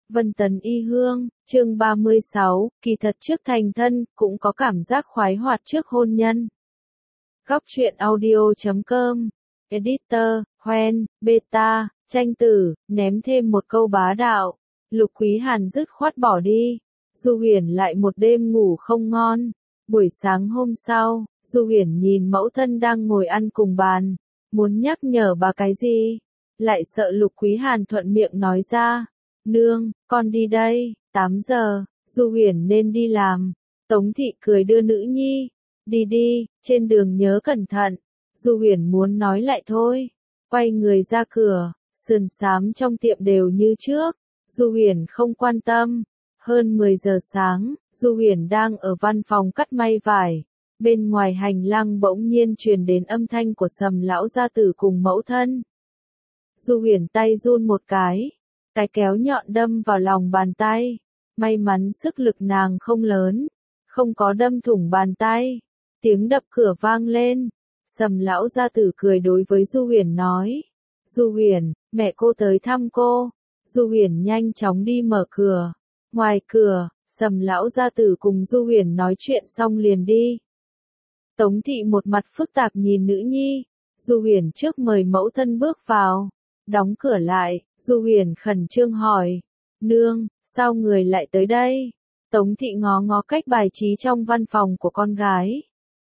Vân Tần Y Hương, chương 36, kỳ thật trước thành thân, cũng có cảm giác khoái hoạt trước hôn nhân. Góc truyện audio.com, editor, Hoen, Beta, tranh tử, ném thêm một câu bá đạo. Lục Quý Hàn dứt khoát bỏ đi. Du Huyền lại một đêm ngủ không ngon. Buổi sáng hôm sau, Du Huyền nhìn mẫu thân đang ngồi ăn cùng bàn, muốn nhắc nhở bà cái gì, lại sợ Lục Quý Hàn thuận miệng nói ra. Nương, con đi đây, 8 giờ, Du Huyền nên đi làm. Tống thị cười đưa nữ nhi. Đi đi, trên đường nhớ cẩn thận. Du Huyền muốn nói lại thôi. Quay người ra cửa, sườn xám trong tiệm đều như trước. Du Huyền không quan tâm. Hơn 10 giờ sáng, Du Huyền đang ở văn phòng cắt may vải. Bên ngoài hành lang bỗng nhiên truyền đến âm thanh của Sầm lão gia tử cùng mẫu thân. Du Huyền tay run một cái kéo nhọn đâm vào lòng bàn tay. May mắn sức lực nàng không lớn, không có đâm thủng bàn tay. Tiếng đập cửa vang lên. Sầm lão gia tử cười đối với Du Huyền nói. Du Huyền, mẹ cô tới thăm cô. Du Huyền nhanh chóng đi mở cửa. Ngoài cửa, Sầm lão gia tử cùng Du Huyền nói chuyện xong liền đi. Tống thị một mặt phức tạp nhìn nữ nhi. Du Huyền trước mời mẫu thân bước vào. Đóng cửa lại, Du Huyền khẩn trương hỏi. Nương, sao người lại tới đây? Tống thị ngó ngó cách bài trí trong văn phòng của con gái.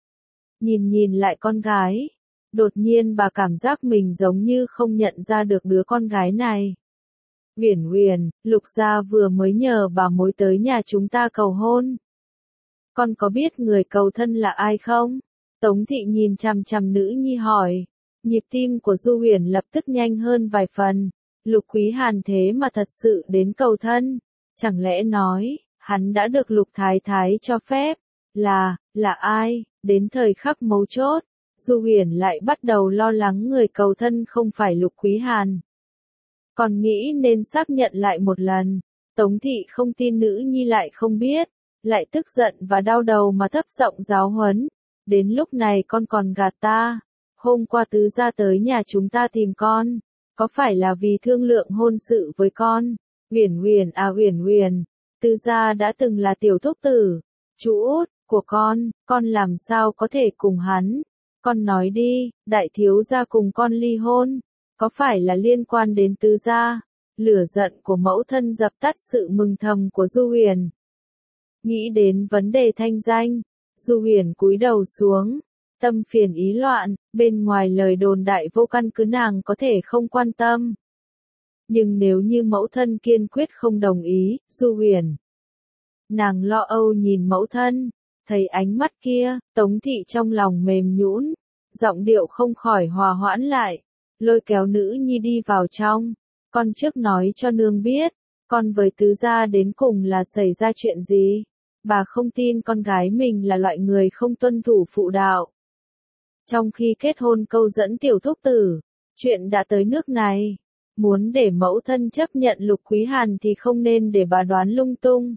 Nhìn lại con gái. Đột nhiên bà cảm giác mình giống như không nhận ra được đứa con gái này. Huyền Huyền, Lục gia vừa mới nhờ bà mối tới nhà chúng ta cầu hôn. Con có biết người cầu thân là ai không? Tống thị nhìn chằm chằm nữ nhi hỏi. Nhịp tim của Du Huyền lập tức nhanh hơn vài phần. Lục Quý Hàn thế mà thật sự đến cầu thân. Chẳng lẽ nói, hắn đã được Lục Thái Thái cho phép? Là ai? Đến thời khắc mấu chốt, Du Huyền lại bắt đầu lo lắng người cầu thân không phải Lục Quý Hàn. Còn nghĩ nên xác nhận lại một lần. Tống thị không tin nữ nhi lại không biết, lại tức giận và đau đầu mà thấp giọng giáo huấn. Đến lúc này con còn gạt ta. Hôm qua tứ gia tới nhà chúng ta tìm con, có phải là vì thương lượng hôn sự với con? Huyền Huyền à Huyền Huyền, tứ gia đã từng là tiểu thúc tử, chú út của con làm sao có thể cùng hắn? Con nói đi, đại thiếu gia cùng con ly hôn, có phải là liên quan đến tứ gia? Lửa giận của mẫu thân dập tắt sự mừng thầm của Du Huyền. Nghĩ đến vấn đề thanh danh, Du Huyền cúi đầu xuống. Tâm phiền ý loạn, bên ngoài lời đồn đại vô căn cứ nàng có thể không quan tâm. Nhưng nếu như mẫu thân kiên quyết không đồng ý, Du Huyền. Nàng lo âu nhìn mẫu thân, thấy ánh mắt kia, Tống thị trong lòng mềm nhũn, giọng điệu không khỏi hòa hoãn lại, lôi kéo nữ nhi đi vào trong. Con trước nói cho nương biết, con với tứ gia đến cùng là xảy ra chuyện gì? Bà không tin con gái mình là loại người không tuân thủ phụ đạo. Trong khi kết hôn câu dẫn tiểu thúc tử, chuyện đã tới nước này. Muốn để mẫu thân chấp nhận Lục Quý Hàn thì không nên để bà đoán lung tung.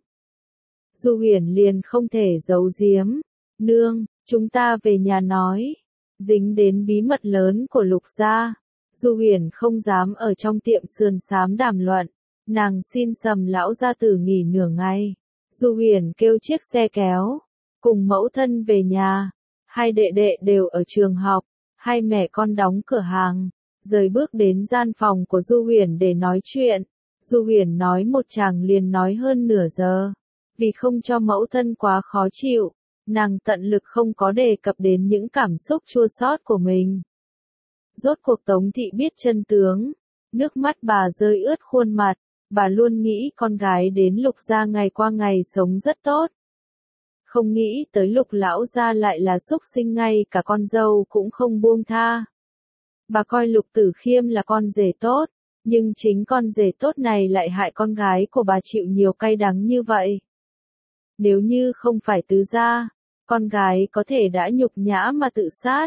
Du Huyền liền không thể giấu giếm. Nương, chúng ta về nhà nói. Dính đến bí mật lớn của Lục gia. Du Huyền không dám ở trong tiệm sườn xám đàm luận. Nàng xin Sầm lão gia tử nghỉ nửa ngày. Du Huyền kêu chiếc xe kéo, cùng mẫu thân về nhà. Hai đệ đệ đều ở trường học, hai mẹ con đóng cửa hàng, rời bước đến gian phòng của Du Huyền để nói chuyện. Du Huyền nói một chàng liền nói hơn nửa giờ. Vì không cho mẫu thân quá khó chịu, nàng tận lực không có đề cập đến những cảm xúc chua xót của mình. Rốt cuộc Tống thị biết chân tướng, nước mắt bà rơi ướt khuôn mặt, bà luôn nghĩ con gái đến Lục gia ngày qua ngày sống rất tốt. Không nghĩ tới Lục lão gia lại là súc sinh, ngay cả con dâu cũng không buông tha. Bà coi Lục Tử Khiêm là con rể tốt, nhưng chính con rể tốt này lại hại con gái của bà chịu nhiều cay đắng như vậy. Nếu như không phải tứ gia, con gái có thể đã nhục nhã mà tự sát.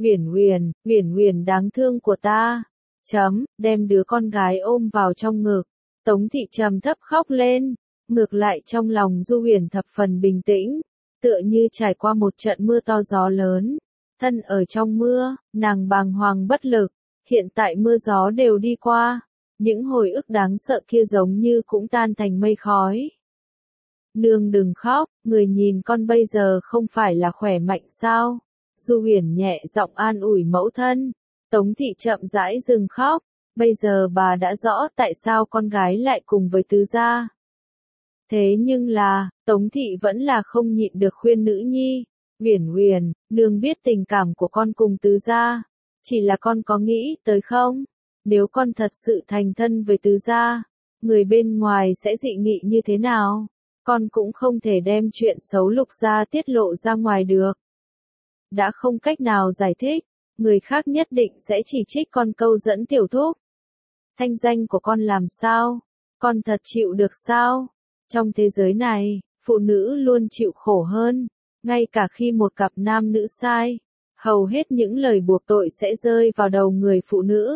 Huyền Huyền đáng thương của ta. Đem đứa con gái ôm vào trong ngực. Tống thị trầm thấp khóc lên. Ngược lại trong lòng Du Huyền thập phần bình tĩnh. Tựa như trải qua một trận mưa to gió lớn. Thân ở trong mưa, nàng bàng hoàng bất lực. Hiện tại mưa gió đều đi qua. những hồi ức đáng sợ kia giống như cũng tan thành mây khói. Nương đừng khóc, người nhìn con bây giờ không phải là khỏe mạnh sao? Du Huyền nhẹ giọng an ủi mẫu thân. Tống thị chậm rãi dừng khóc, bây giờ bà đã rõ tại sao con gái lại cùng với tứ gia. Thế nhưng là, Tống thị vẫn là không nhịn được khuyên nữ nhi. Uyển Uyển, nương biết tình cảm của con cùng tứ gia, chỉ là con có nghĩ tới không? Nếu con thật sự thành thân với tứ gia, người bên ngoài sẽ dị nghị như thế nào? Con cũng không thể đem chuyện xấu Lục gia tiết lộ ra ngoài được. Đã không cách nào giải thích, người khác nhất định sẽ chỉ trích con câu dẫn tiểu thúc. Thanh danh của con làm sao? Con thật chịu được sao? Trong thế giới này, phụ nữ luôn chịu khổ hơn, ngay cả khi một cặp nam nữ sai, hầu hết những lời buộc tội sẽ rơi vào đầu người phụ nữ.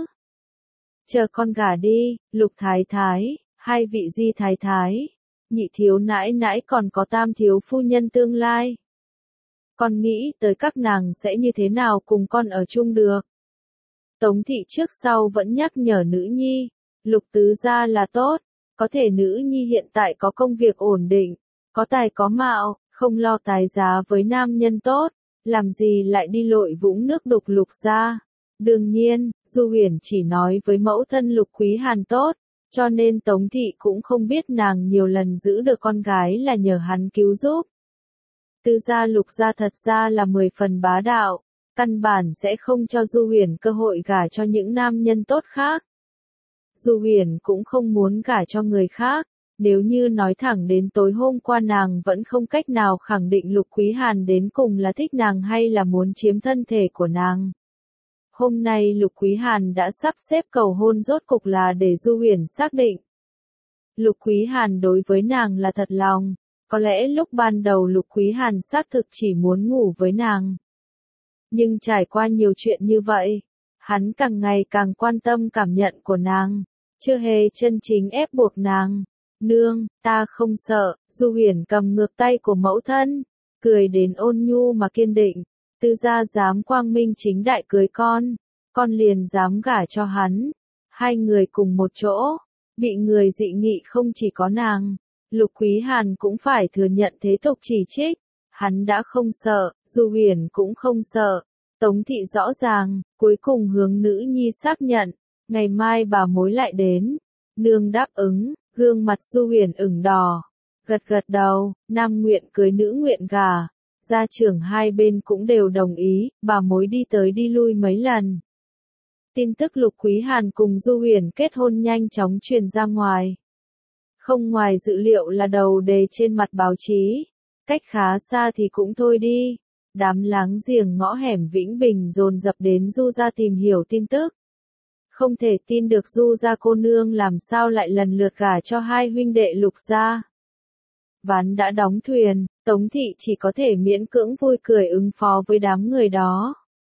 Chờ con gả đi, Lục thái thái, hai vị Di thái thái, nhị thiếu nãi nãi còn có tam thiếu phu nhân tương lai. Con nghĩ tới các nàng sẽ như thế nào cùng con ở chung được. Tống thị trước sau vẫn nhắc nhở nữ nhi, Lục tứ gia là tốt, có thể nữ nhi hiện tại có công việc ổn định, có tài có mạo, không lo tài giá với nam nhân tốt, làm gì lại đi lội vũng nước đục Lục gia. Đương nhiên, Du Huyền chỉ nói với mẫu thân Lục Quý Hàn tốt, cho nên Tống thị cũng không biết nàng nhiều lần giữ được con gái là nhờ hắn cứu giúp. Tứ gia Lục gia thật ra là 10 phần bá đạo, căn bản sẽ không cho Du Huyền cơ hội gả cho những nam nhân tốt khác. Du Huyền cũng không muốn gả cho người khác, nếu như nói thẳng đến tối hôm qua nàng vẫn không cách nào khẳng định Lục Quý Hàn đến cùng là thích nàng hay là muốn chiếm thân thể của nàng. Hôm nay Lục Quý Hàn đã sắp xếp cầu hôn rốt cục là để Du Huyền xác định. Lục Quý Hàn đối với nàng là thật lòng, có lẽ lúc ban đầu Lục Quý Hàn xác thực chỉ muốn ngủ với nàng. Nhưng trải qua nhiều chuyện như vậy, hắn càng ngày càng quan tâm cảm nhận của nàng, chưa hề chân chính ép buộc nàng. Nương, ta không sợ, Du Huyền cầm ngược tay của mẫu thân, cười đến ôn nhu mà kiên định. Tứ gia dám quang minh chính đại cưới con liền dám gả cho hắn. Hai người cùng một chỗ, bị người dị nghị không chỉ có nàng, Lục Quý Hàn cũng phải thừa nhận thế tục chỉ trích. Hắn đã không sợ, Du Huyền cũng không sợ. Tống thị rõ ràng, cuối cùng hướng nữ nhi xác nhận, ngày mai bà mối lại đến. Nương đáp ứng, gương mặt Du Huyền ửng đỏ, gật gật đầu, nam nguyện cưới nữ nguyện gả. Gia trưởng hai bên cũng đều đồng ý, bà mối đi tới đi lui mấy lần. Tin tức Lục Quý Hàn cùng Du Huyền kết hôn nhanh chóng truyền ra ngoài. Không ngoài dự liệu là đầu đề trên mặt báo chí, cách khá xa thì cũng thôi đi. Đám láng giềng ngõ hẻm Vĩnh Bình dồn dập đến Du gia tìm hiểu tin tức. Không thể tin được Du gia cô nương làm sao lại lần lượt gả cho hai huynh đệ Lục gia. Ván đã đóng thuyền, Tống thị chỉ có thể miễn cưỡng vui cười ứng phó với đám người đó.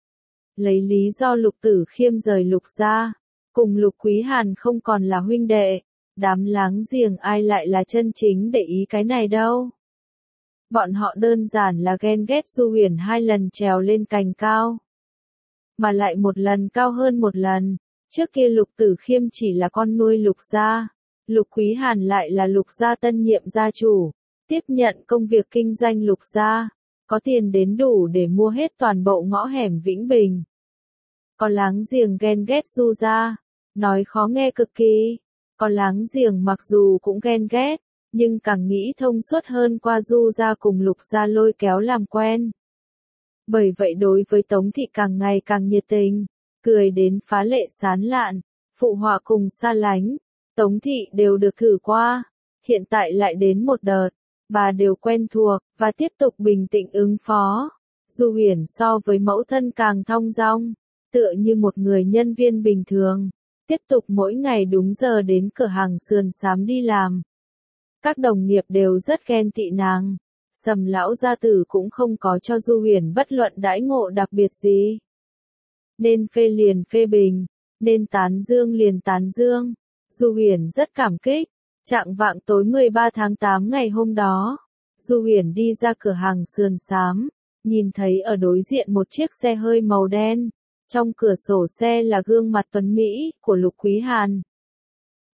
Lấy lý do Lục Tử Khiêm rời Lục gia, cùng Lục Quý Hàn không còn là huynh đệ, đám láng giềng ai lại là chân chính để ý cái này đâu. Bọn họ đơn giản là ghen ghét Du Huyền hai lần trèo lên cành cao, mà lại một lần cao hơn một lần. Trước kia Lục Tử Khiêm chỉ là con nuôi Lục gia, Lục Quý Hàn lại là Lục gia tân nhiệm gia chủ, tiếp nhận công việc kinh doanh Lục gia, có tiền đến đủ để mua hết toàn bộ ngõ hẻm Vĩnh Bình. Có láng giềng ghen ghét Du gia, nói khó nghe cực kỳ. Có láng giềng mặc dù cũng ghen ghét, nhưng càng nghĩ thông suốt hơn qua Du gia cùng Lục gia lôi kéo làm quen. Bởi vậy đối với Tống thị càng ngày càng nhiệt tình, cười đến phá lệ sán lạn, phụ họa cùng xa lánh. Tống thị đều được thử qua, hiện tại lại đến một đợt, bà đều quen thuộc, và tiếp tục bình tĩnh ứng phó. Du Huyền so với mẫu thân càng thong dong, tựa như một người nhân viên bình thường, tiếp tục mỗi ngày đúng giờ đến cửa hàng sườn xám đi làm. Các đồng nghiệp đều rất ghen tị nàng, Sầm lão gia tử cũng không có cho Du Huyền bất luận đãi ngộ đặc biệt gì. Nên phê liền phê bình, nên tán dương liền tán dương. Du Huyền rất cảm kích. Chạng vạng tối 13 tháng 8 ngày hôm đó, Du Huyền đi ra cửa hàng sườn xám, nhìn thấy ở đối diện một chiếc xe hơi màu đen, trong cửa sổ xe là gương mặt tuấn mỹ của Lục Quý Hàn.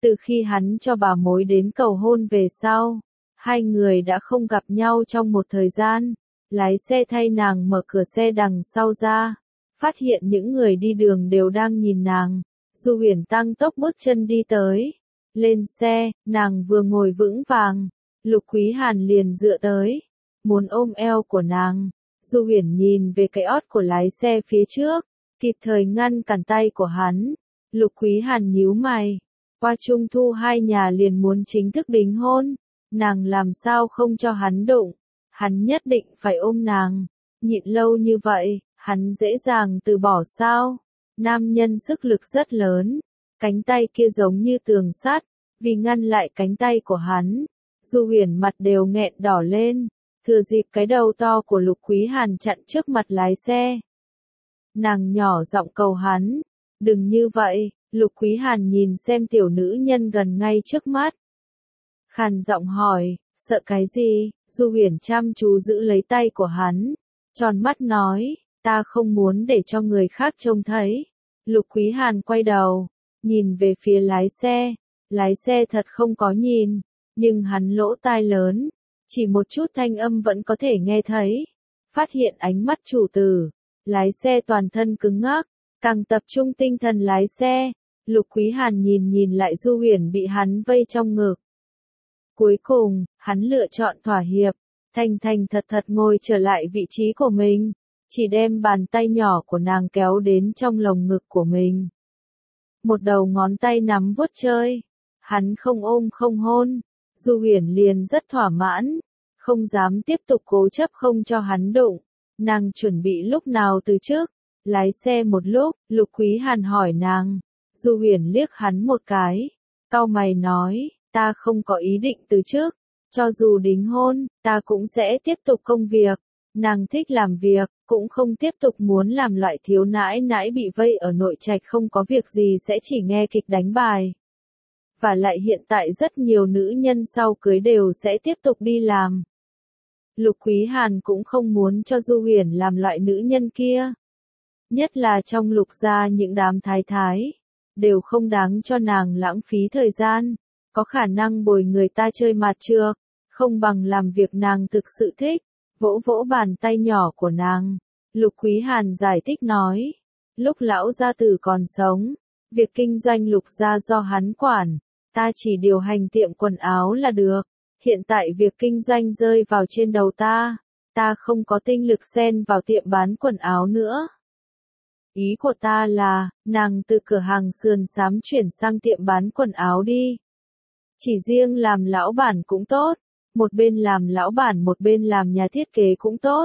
Từ khi hắn cho bà mối đến cầu hôn về sau, hai người đã không gặp nhau trong một thời gian. Lái xe thay nàng mở cửa xe đằng sau ra, phát hiện những người đi đường đều đang nhìn nàng. Du Huyền tăng tốc bước chân đi tới. Lên xe, nàng vừa ngồi vững vàng, Lục Quý Hàn liền dựa tới, muốn ôm eo của nàng. Du Huyền nhìn về cái ót của lái xe phía trước, kịp thời ngăn cản tay của hắn. Lục Quý Hàn nhíu mày, qua trung thu hai nhà liền muốn chính thức đính hôn, nàng làm sao không cho hắn đụng, hắn nhất định phải ôm nàng. Nhịn lâu như vậy, hắn dễ dàng từ bỏ sao? Nam nhân sức lực rất lớn, cánh tay kia giống như tường sắt, vì ngăn lại cánh tay của hắn, Du Huyền mặt đều nghẹn đỏ lên, thừa dịp cái đầu to của Lục Quý Hàn chặn trước mặt lái xe. Nàng nhỏ giọng cầu hắn, đừng như vậy. Lục Quý Hàn nhìn xem tiểu nữ nhân gần ngay trước mắt. Khàn giọng hỏi, sợ cái gì? Du Huyền chăm chú giữ lấy tay của hắn, tròn mắt nói, ta không muốn để cho người khác trông thấy. Lục Quý Hàn quay đầu, nhìn về phía lái xe thật không có nhìn, nhưng hắn lỗ tai lớn, chỉ một chút thanh âm vẫn có thể nghe thấy. Phát hiện ánh mắt chủ tử, lái xe toàn thân cứng ngắc, càng tập trung tinh thần lái xe. Lục Quý Hàn nhìn lại Du Huyền bị hắn vây trong ngực. Cuối cùng, hắn lựa chọn thỏa hiệp, thành thật ngồi trở lại vị trí của mình, chỉ đem bàn tay nhỏ của nàng kéo đến trong lồng ngực của mình. Một đầu ngón tay nắm vuốt chơi, hắn không ôm không hôn, Du Huyền liền rất thỏa mãn, không dám tiếp tục cố chấp không cho hắn đụng. Nàng chuẩn bị lúc nào từ trước, lái xe một lúc, Lục Quý Hàn hỏi nàng. Du Huyền liếc hắn một cái, cau mày nói, ta không có ý định từ trước, cho dù đính hôn, ta cũng sẽ tiếp tục công việc. Nàng thích làm việc, cũng không tiếp tục muốn làm loại thiếu nãi nãi bị vây ở nội trạch không có việc gì sẽ chỉ nghe kịch đánh bài. Và lại hiện tại rất nhiều nữ nhân sau cưới đều sẽ tiếp tục đi làm. Lục Quý Hàn cũng không muốn cho Du Huyền làm loại nữ nhân kia. Nhất là trong Lục gia những đám thái thái, đều không đáng cho nàng lãng phí thời gian, có khả năng bồi người ta chơi mạt trược, không bằng làm việc nàng thực sự thích. Vỗ vỗ bàn tay nhỏ của nàng, Lục Quý Hàn giải thích nói, lúc lão gia tử còn sống, việc kinh doanh Lục gia do hắn quản, ta chỉ điều hành tiệm quần áo là được, hiện tại việc kinh doanh rơi vào trên đầu ta không có tinh lực xen vào tiệm bán quần áo nữa. Ý của ta là, nàng từ cửa hàng sườn xám chuyển sang tiệm bán quần áo đi. Chỉ riêng làm lão bản cũng tốt, một bên làm lão bản một bên làm nhà thiết kế cũng tốt.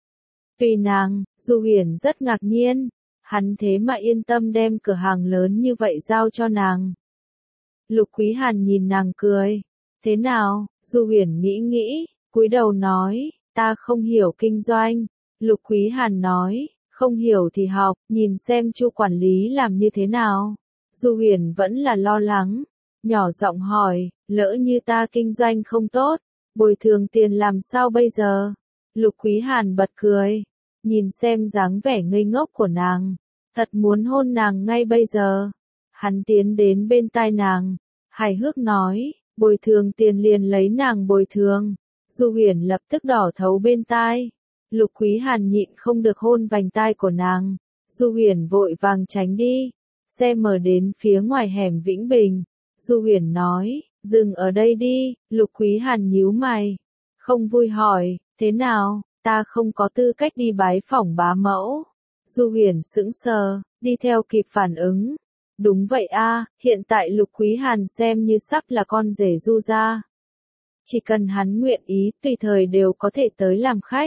Vì nàng, Du Huyền rất ngạc nhiên, hắn thế mà yên tâm đem cửa hàng lớn như vậy giao cho nàng. Lục Quý Hàn nhìn nàng cười, thế nào? Du Huyền nghĩ, cúi đầu nói, ta không hiểu kinh doanh. Lục Quý Hàn nói, không hiểu thì học, nhìn xem Chu quản lý làm như thế nào. Du Huyền vẫn là lo lắng, nhỏ giọng hỏi, lỡ như ta kinh doanh không tốt, bồi thường tiền làm sao bây giờ? Lục Quý Hàn bật cười, nhìn xem dáng vẻ ngây ngốc của nàng, thật muốn hôn nàng ngay bây giờ. Hắn tiến đến bên tai nàng, hài hước nói, bồi thường tiền liền lấy nàng bồi thường. Du Huyền lập tức đỏ thấu bên tai. Lục Quý Hàn nhịn không được hôn vành tai của nàng. Du Huyền vội vàng tránh đi. Xe mở đến phía ngoài hẻm Vĩnh Bình. Du Huyền nói, dừng ở đây đi. Lục Quý Hàn nhíu mày, không vui hỏi, thế nào, ta không có tư cách đi bái phỏng bá mẫu. Du Huyền sững sờ, đi theo kịp phản ứng. Đúng vậy a, hiện tại Lục Quý Hàn xem như sắp là con rể Du gia. Chỉ cần hắn nguyện ý, tùy thời đều có thể tới làm khách.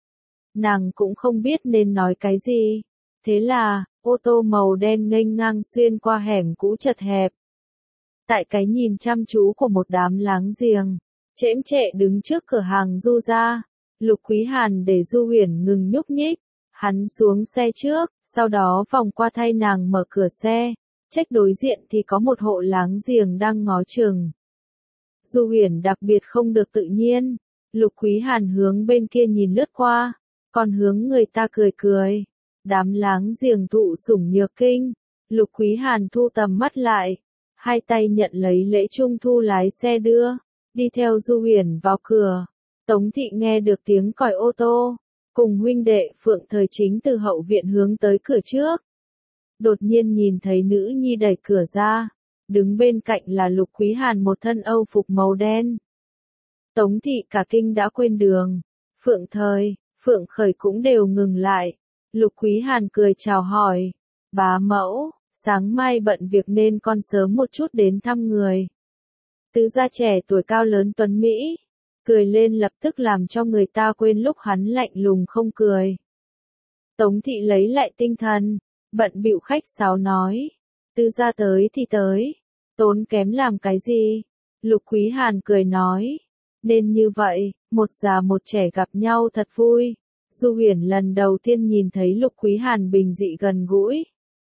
Nàng cũng không biết nên nói cái gì. Thế là, ô tô màu đen nghênh ngang xuyên qua hẻm cũ chật hẹp. Tại cái nhìn chăm chú của một đám láng giềng, chễm chệ đứng trước cửa hàng Du gia. Lục Quý Hàn để Du Huyền ngừng nhúc nhích. Hắn xuống xe trước, sau đó vòng qua thay nàng mở cửa xe. Trách đối diện thì có một hộ láng giềng đang ngó chừng. Du Huyền đặc biệt không được tự nhiên. Lục Quý Hàn hướng bên kia nhìn lướt qua, còn hướng người ta cười. Đám láng giềng thụ sủng nhược kinh. Lục Quý Hàn thu tầm mắt lại. hai tay nhận lấy lễ trung thu lái xe đưa, đi theo Du Huyền vào cửa. Tống Thị nghe được tiếng còi ô tô, cùng huynh đệ Phượng Thời Chính từ hậu viện hướng tới cửa trước. Đột nhiên nhìn thấy nữ nhi đẩy cửa ra, đứng bên cạnh là Lục Quý Hàn một thân âu phục màu đen. Tống Thị cả kinh đã quên đường, Phượng Thời, Phượng Khởi cũng đều ngừng lại. Lục Quý Hàn cười chào hỏi, bá mẫu, sáng mai bận việc nên con sớm một chút đến thăm người. Tứ gia trẻ tuổi cao lớn tuấn Mỹ, cười lên lập tức làm cho người ta quên lúc hắn lạnh lùng không cười. Tống Thị lấy lại tinh thần, bận bịu khách sáo nói, tứ gia tới thì tới, tốn kém làm cái gì? Lục Quý Hàn cười nói, nên như vậy, một già một trẻ gặp nhau thật vui. Du Huyền lần đầu tiên nhìn thấy Lục Quý Hàn bình dị gần gũi,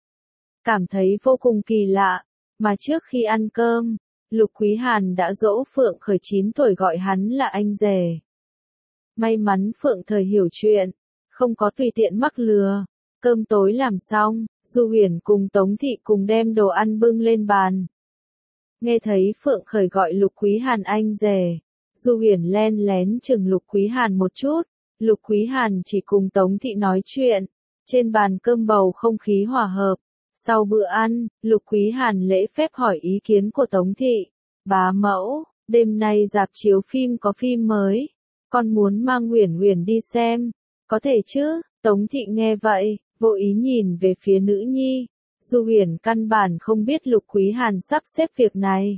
cảm thấy vô cùng kỳ lạ, mà trước khi ăn cơm, Lục Quý Hàn đã dỗ Phượng Khởi 9 tuổi gọi hắn là anh rể. May mắn Phượng Thời hiểu chuyện, không có tùy tiện mắc lừa. Cơm tối làm xong, Du Huyền cùng Tống Thị cùng đem đồ ăn bưng lên bàn. Nghe thấy Phượng Khởi gọi Lục Quý Hàn anh rể, Du Huyền len lén chừng Lục Quý Hàn một chút. Lục Quý Hàn chỉ cùng Tống Thị nói chuyện, trên bàn cơm bầu không khí hòa hợp. Sau bữa ăn, Lục Quý Hàn lễ phép hỏi ý kiến của Tống Thị. Bá mẫu, đêm nay rạp chiếu phim có phim mới, con muốn mang Huyền Huyền đi xem, có thể chứ? Tống Thị nghe vậy, vô ý nhìn về phía nữ nhi. Du Huyền căn bản không biết Lục Quý Hàn sắp xếp việc này.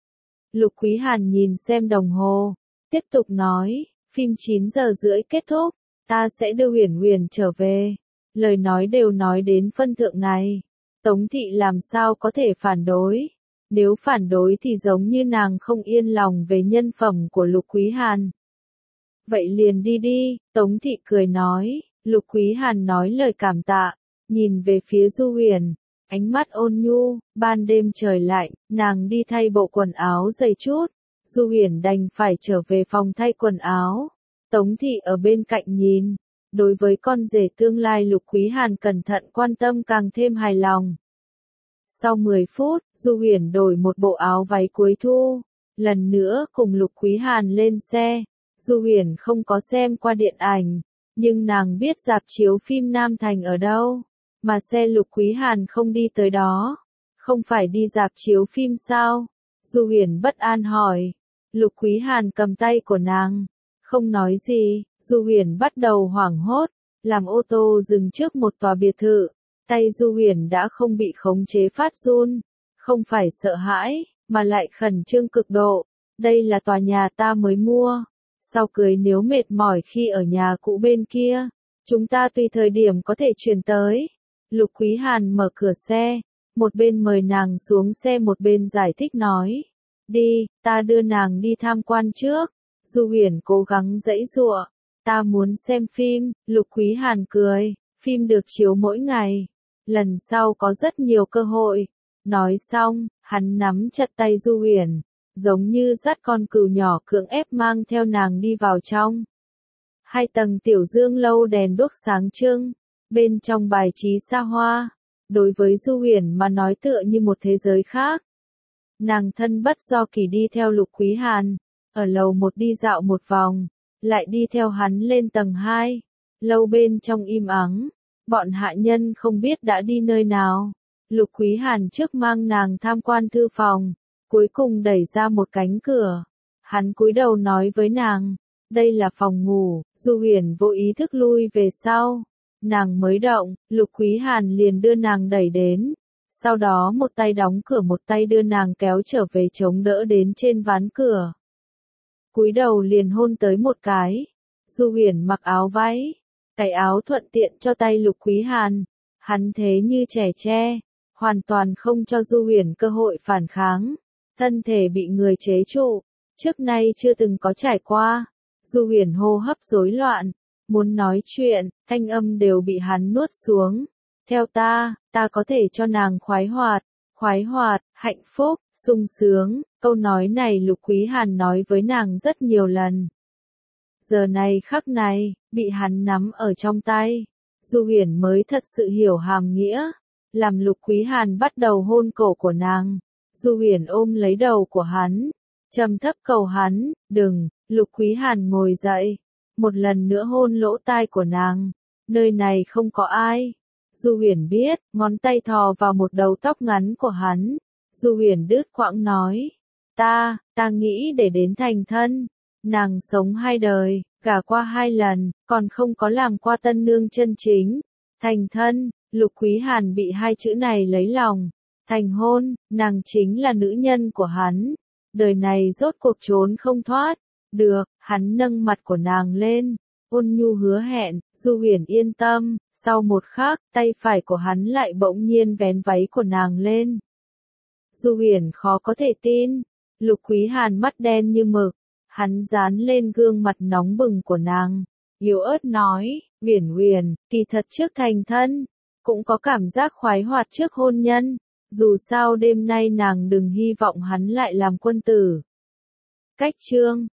Lục Quý Hàn nhìn xem đồng hồ, tiếp tục nói, phim 9 giờ rưỡi kết thúc, ta sẽ đưa Huyền Huyền trở về. Lời nói đều nói đến phân thượng này, Tống Thị làm sao có thể phản đối? Nếu phản đối thì giống như nàng không yên lòng về nhân phẩm của Lục Quý Hàn. Vậy liền đi đi, Tống Thị cười nói. Lục Quý Hàn nói lời cảm tạ, nhìn về phía Du Huyền, ánh mắt ôn nhu. Ban đêm trời lạnh, nàng đi thay bộ quần áo dày chút. Du Huyền đành phải trở về phòng thay quần áo. Tống Thị ở bên cạnh nhìn, đối với con rể tương lai Lục Quý Hàn cẩn thận quan tâm càng thêm hài lòng. Sau 10 phút, Du Huyền đổi một bộ áo váy cuối thu, lần nữa cùng Lục Quý Hàn lên xe. Du Huyền không có xem qua điện ảnh, nhưng nàng biết rạp chiếu phim Nam Thành ở đâu, mà xe Lục Quý Hàn không đi tới đó. Không phải đi rạp chiếu phim sao? Du Huyền bất an hỏi. Lục Quý Hàn cầm tay của nàng, không nói gì. Du Huyền bắt đầu hoảng hốt, làm ô tô dừng trước một tòa biệt thự. Tay Du Huyền đã không bị khống chế phát run, không phải sợ hãi, mà lại khẩn trương cực độ. Đây là tòa nhà ta mới mua. Sau cưới nếu mệt mỏi khi ở nhà cũ bên kia, chúng ta tùy thời điểm có thể chuyển tới. Lục Quý Hàn mở cửa xe, một bên mời nàng xuống xe một bên giải thích nói. Đi, ta đưa nàng đi tham quan trước. Du Huyền cố gắng giãy giụa. Ta muốn xem phim. Lục Quý Hàn cười. Phim được chiếu mỗi ngày. Lần sau có rất nhiều cơ hội. Nói xong, hắn nắm chặt tay Du Huyền, giống như dắt con cừu nhỏ cưỡng ép mang theo nàng đi vào trong. 2 tầng tiểu dương lâu đèn đuốc sáng trưng, bên trong bài trí xa hoa, đối với Du Huyền mà nói tựa như một thế giới khác. Nàng thân bất do kỷ đi theo Lục Quý Hàn, ở lầu 1 đi dạo một vòng, lại đi theo hắn lên tầng 2. Lâu bên trong im ắng, bọn hạ nhân không biết đã đi nơi nào. Lục Quý Hàn trước mang nàng tham quan thư phòng, cuối cùng đẩy ra một cánh cửa. Hắn cúi đầu nói với nàng, đây là phòng ngủ. Du Huyền vô ý thức lui về sau. Nàng mới động, Lục Quý Hàn liền đưa nàng đẩy đến. Sau đó một tay đóng cửa một tay đưa nàng kéo trở về chống đỡ đến trên ván cửa. Cúi đầu liền hôn tới một cái. Du Huyền mặc áo váy, cái áo thuận tiện cho tay Lục Quý Hàn. Hắn thế như trẻ tre, hoàn toàn không cho Du Huyền cơ hội phản kháng. Thân thể bị người chế trụ, trước nay chưa từng có trải qua. Du Huyền hô hấp rối loạn, muốn nói chuyện, thanh âm đều bị hắn nuốt xuống. Theo ta có thể cho nàng khoái hoạt, hạnh phúc, sung sướng. Câu nói này Lục Quý Hàn nói với nàng rất nhiều lần. Giờ này khắc này, bị hắn nắm ở trong tay, Du Huyền mới thật sự hiểu hàm nghĩa. Làm Lục Quý Hàn bắt đầu hôn cổ của nàng, Du Huyền ôm lấy đầu của hắn, trầm thấp cầu hắn, đừng. Lục Quý Hàn ngồi dậy, một lần nữa hôn lỗ tai của nàng. Nơi này không có ai. Du Huyền biết, ngón tay thò vào một đầu tóc ngắn của hắn. Du Huyền đứt quãng nói, ta nghĩ để đến thành thân. Nàng sống 2 đời, gả qua 2 lần, còn không có làm qua tân nương chân chính. Thành thân, Lục Quý Hàn bị 2 chữ này lấy lòng. Thành hôn, nàng chính là nữ nhân của hắn. Đời này rốt cuộc trốn không thoát. Được, hắn nâng mặt của nàng lên, ôn nhu hứa hẹn. Du Huyền yên tâm. Sau một khắc, tay phải của hắn lại bỗng nhiên vén váy của nàng lên. Du Huyền khó có thể tin. Lục Quý Hàn mắt đen như mực, hắn dán lên gương mặt nóng bừng của nàng, yếu ớt nói, Huyền, kỳ thật trước thành thân, cũng có cảm giác khoái hoạt trước hôn nhân. Dù sao đêm nay nàng đừng hy vọng hắn lại làm quân tử. Cách chương